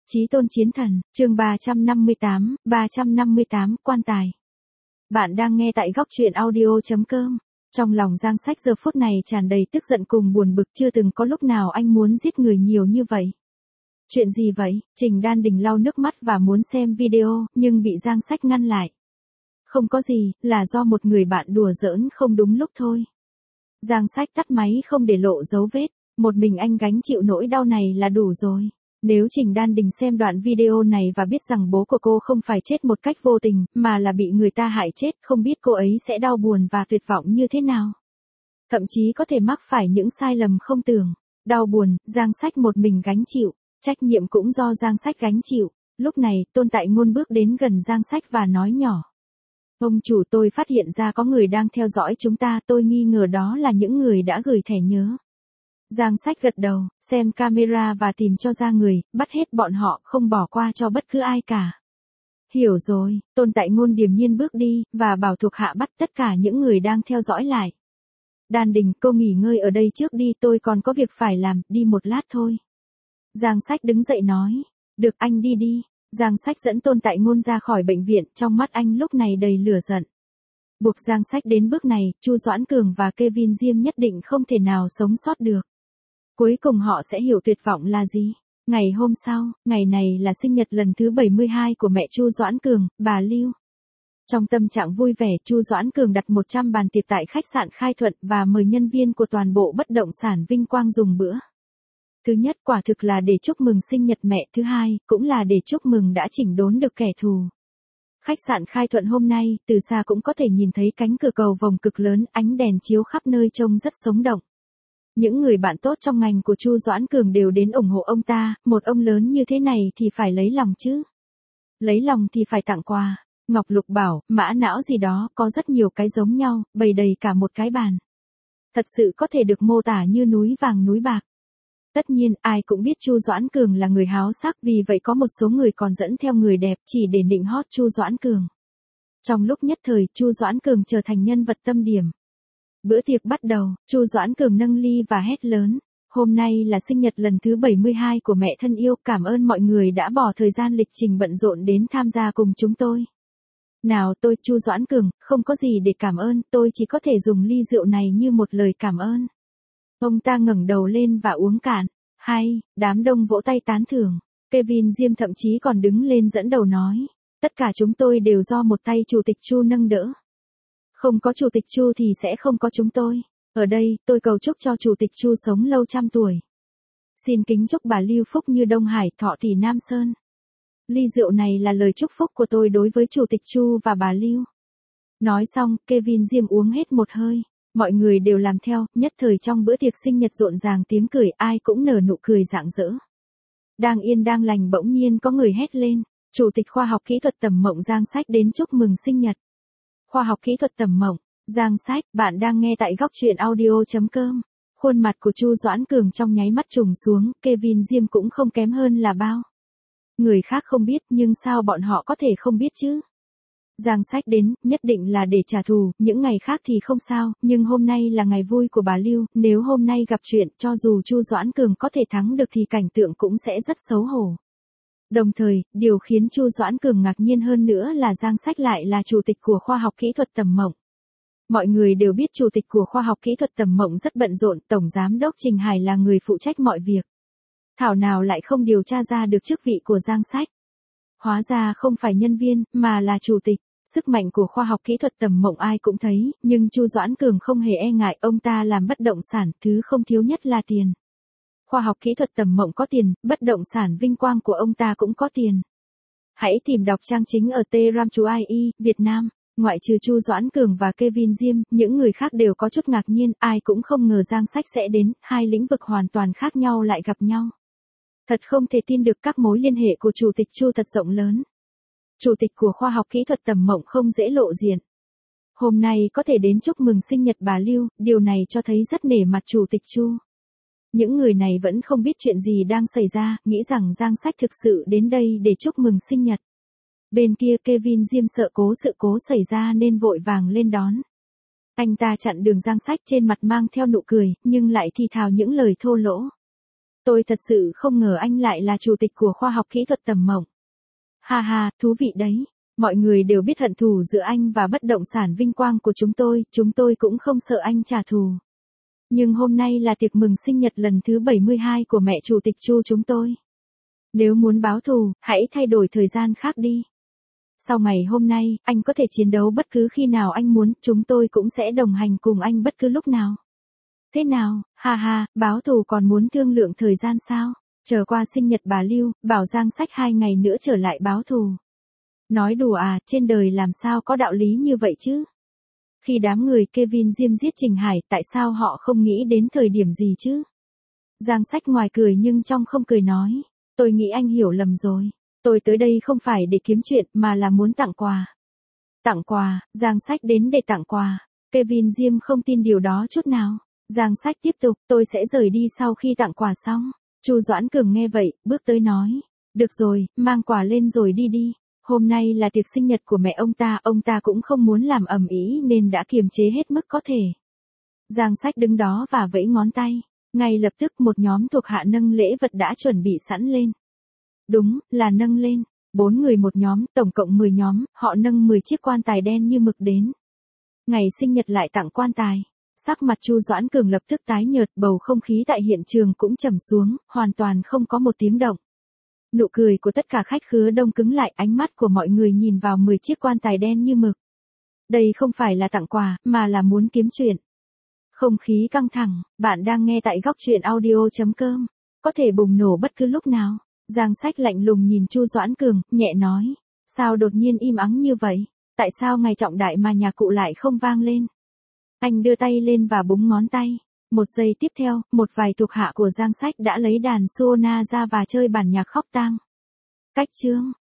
Chí tôn chiến thần, chương 358, quan tài. Bạn đang nghe tại góc truyện audio.com. Trong lòng Giang Sách giờ phút này tràn đầy tức giận cùng buồn bực, chưa từng có lúc nào anh muốn giết người nhiều như vậy. Chuyện gì vậy? Trình Đan Đình lau nước mắt và muốn xem video, nhưng bị Giang Sách ngăn lại. Không có gì, là do một người bạn đùa giỡn không đúng lúc thôi. Giang Sách tắt máy không để lộ dấu vết, một mình anh gánh chịu nỗi đau này là đủ rồi. Nếu Trình Đan Đình xem đoạn video này và biết rằng bố của cô không phải chết một cách vô tình, mà là bị người ta hại chết, không biết cô ấy sẽ đau buồn và tuyệt vọng như thế nào. Thậm chí có thể mắc phải những sai lầm không tưởng. Đau buồn, Giang Sách một mình gánh chịu, trách nhiệm cũng do Giang Sách gánh chịu. Lúc này, Tôn Tại Ngôn bước đến gần Giang Sách và nói nhỏ. Ông chủ, tôi phát hiện ra có người đang theo dõi chúng ta, tôi nghi ngờ đó là những người đã gửi thẻ nhớ. Giang Sách gật đầu, xem camera và tìm cho ra người, bắt hết bọn họ, không bỏ qua cho bất cứ ai cả. Hiểu rồi, Tôn Tại Ngôn điềm nhiên bước đi, và bảo thuộc hạ bắt tất cả những người đang theo dõi lại. Đan Đình, cô nghỉ ngơi ở đây trước đi, tôi còn có việc phải làm, đi một lát thôi. Giang Sách đứng dậy nói, được, anh đi đi. Giang Sách dẫn Tôn Tại Ngôn ra khỏi bệnh viện, trong mắt anh lúc này đầy lửa giận. Buộc Giang Sách đến bước này, Chu Doãn Cường và Kevin Diêm nhất định không thể nào sống sót được. Cuối cùng họ sẽ hiểu tuyệt vọng là gì. Ngày hôm sau, ngày này là sinh nhật lần thứ 72 của mẹ Chu Doãn Cường, bà Lưu. Trong tâm trạng vui vẻ, Chu Doãn Cường đặt 100 bàn tiệc tại khách sạn Khai Thuận và mời nhân viên của toàn bộ bất động sản Vinh Quang dùng bữa. Thứ nhất quả thực là để chúc mừng sinh nhật mẹ, thứ hai, cũng là để chúc mừng đã chỉnh đốn được kẻ thù. Khách sạn Khai Thuận hôm nay, từ xa cũng có thể nhìn thấy cánh cửa cầu vồng cực lớn, ánh đèn chiếu khắp nơi trông rất sống động. Những người bạn tốt trong ngành của Chu Doãn Cường đều đến ủng hộ ông ta, một ông lớn như thế này thì phải lấy lòng chứ. Lấy lòng thì phải tặng quà. Ngọc Lục bảo, mã não gì đó, có rất nhiều cái giống nhau, bày đầy cả một cái bàn. Thật sự có thể được mô tả như núi vàng núi bạc. Tất nhiên, ai cũng biết Chu Doãn Cường là người háo sắc, vì vậy có một số người còn dẫn theo người đẹp chỉ để nịnh hót Chu Doãn Cường. Trong lúc nhất thời, Chu Doãn Cường trở thành nhân vật tâm điểm. Bữa tiệc bắt đầu, Chu Doãn Cường nâng ly và hét lớn. Hôm nay là sinh nhật lần thứ 72 của mẹ thân yêu, cảm ơn mọi người đã bỏ thời gian lịch trình bận rộn đến tham gia cùng chúng tôi. Nào tôi, Chu Doãn Cường, không có gì để cảm ơn, tôi chỉ có thể dùng ly rượu này như một lời cảm ơn. Ông ta ngẩng đầu lên và uống cạn. Hay, đám đông vỗ tay tán thưởng. Kevin Diêm thậm chí còn đứng lên dẫn đầu nói. Tất cả chúng tôi đều do một tay Chủ tịch Chu nâng đỡ. Không có Chủ tịch Chu thì sẽ không có chúng tôi. Ở đây, tôi cầu chúc cho Chủ tịch Chu sống lâu trăm tuổi. Xin kính chúc bà Lưu phúc như Đông Hải, thọ tỷ Nam Sơn. Ly rượu này là lời chúc phúc của tôi đối với Chủ tịch Chu và bà Lưu. Nói xong, Kevin Diêm uống hết một hơi. Mọi người đều làm theo, nhất thời trong bữa tiệc sinh nhật rộn ràng tiếng cười, ai cũng nở nụ cười rạng rỡ. Đang yên đang lành bỗng nhiên có người hét lên. Chủ tịch khoa học kỹ thuật Tầm Mộng Giang Sách đến chúc mừng sinh nhật. Khoa học kỹ thuật Tầm Mộng, Giang Sách, bạn đang nghe tại góc truyện audio.com. Khuôn mặt của Chu Doãn Cường trong nháy mắt trùng xuống, Kevin Diêm cũng không kém hơn là bao. Người khác không biết nhưng sao bọn họ có thể không biết chứ? Giang Sách đến, nhất định là để trả thù, những ngày khác thì không sao, nhưng hôm nay là ngày vui của bà Lưu, nếu hôm nay gặp chuyện, cho dù Chu Doãn Cường có thể thắng được thì cảnh tượng cũng sẽ rất xấu hổ. Đồng thời, điều khiến Chu Doãn Cường ngạc nhiên hơn nữa là Giang Sách lại là chủ tịch của khoa học kỹ thuật Tầm Mộng. Mọi người đều biết chủ tịch của khoa học kỹ thuật Tầm Mộng rất bận rộn, tổng giám đốc Trình Hải là người phụ trách mọi việc. Thảo nào lại không điều tra ra được chức vị của Giang Sách. Hóa ra không phải nhân viên, mà là chủ tịch. Sức mạnh của khoa học kỹ thuật Tầm Mộng ai cũng thấy, nhưng Chu Doãn Cường không hề e ngại, ông ta làm bất động sản, thứ không thiếu nhất là tiền. Khoa học kỹ thuật Tầm Mộng có tiền, bất động sản Vinh Quang của ông ta cũng có tiền. Hãy tìm đọc trang chính ở T-Ram-Chu-I-E, Việt Nam. Ngoại trừ Chu Doãn Cường và Kevin Diêm, những người khác đều có chút ngạc nhiên, ai cũng không ngờ Giang Sách sẽ đến, hai lĩnh vực hoàn toàn khác nhau lại gặp nhau. Thật không thể tin được, các mối liên hệ của Chủ tịch Chu thật rộng lớn. Chủ tịch của khoa học kỹ thuật Tầm Mộng không dễ lộ diện. Hôm nay có thể đến chúc mừng sinh nhật bà Lưu, điều này cho thấy rất nể mặt Chủ tịch Chu. Những người này vẫn không biết chuyện gì đang xảy ra, nghĩ rằng Giang Sách thực sự đến đây để chúc mừng sinh nhật. Bên kia Kevin Diêm sợ sự cố xảy ra nên vội vàng lên đón. Anh ta chặn đường Giang Sách, trên mặt mang theo nụ cười, nhưng lại thì thào những lời thô lỗ. Tôi thật sự không ngờ anh lại là chủ tịch của khoa học kỹ thuật Tầm Mộng. Ha ha, thú vị đấy. Mọi người đều biết hận thù giữa anh và bất động sản vinh quang của chúng tôi cũng không sợ anh trả thù. Nhưng hôm nay là tiệc mừng sinh nhật lần thứ 72 của mẹ chủ tịch Chu chúng tôi. Nếu muốn báo thù, hãy thay đổi thời gian khác đi. Sau ngày hôm nay, anh có thể chiến đấu bất cứ khi nào anh muốn, chúng tôi cũng sẽ đồng hành cùng anh bất cứ lúc nào. Thế nào, ha ha, báo thù còn muốn thương lượng thời gian sao? Chờ qua sinh nhật bà Lưu, bảo Giang Sách 2 ngày nữa trở lại báo thù. Nói đùa à, trên đời làm sao có đạo lý như vậy chứ? Khi đám người Kevin Diêm giết Trình Hải, tại sao họ không nghĩ đến thời điểm gì chứ? Giang Sách ngoài cười nhưng trong không cười nói. Tôi nghĩ anh hiểu lầm rồi. Tôi tới đây không phải để kiếm chuyện mà là muốn tặng quà. Tặng quà, Giang Sách đến để tặng quà. Kevin Diêm không tin điều đó chút nào. Giang Sách tiếp tục, tôi sẽ rời đi sau khi tặng quà xong. Chu Doãn Cường nghe vậy, bước tới nói. Được rồi, mang quà lên rồi đi đi. Hôm nay là tiệc sinh nhật của mẹ ông ta cũng không muốn làm ầm ĩ nên đã kiềm chế hết mức có thể. Giang Sách đứng đó và vẫy ngón tay. Ngay lập tức một nhóm thuộc hạ nâng lễ vật đã chuẩn bị sẵn lên. Đúng, là nâng lên. 4 người một nhóm, tổng cộng 10 nhóm, họ nâng 10 chiếc quan tài đen như mực đến. Ngày sinh nhật lại tặng quan tài. Sắc mặt Chu Doãn Cường lập tức tái nhợt, bầu không khí tại hiện trường cũng trầm xuống, hoàn toàn không có một tiếng động. Nụ cười của tất cả khách khứa đông cứng lại, ánh mắt của mọi người nhìn vào 10 chiếc quan tài đen như mực. Đây không phải là tặng quà, mà là muốn kiếm chuyện. Không khí căng thẳng, bạn đang nghe tại góc truyện audio.com. Có thể bùng nổ bất cứ lúc nào. Giang Sách lạnh lùng nhìn Chu Doãn Cường, nhẹ nói. Sao đột nhiên im ắng như vậy? Tại sao ngày trọng đại mà nhạc cụ lại không vang lên? Anh đưa tay lên và búng ngón tay. Một giây tiếp theo, một vài thuộc hạ của Giang Sách đã lấy đàn Suona ra và chơi bản nhạc khóc tang. Cách chương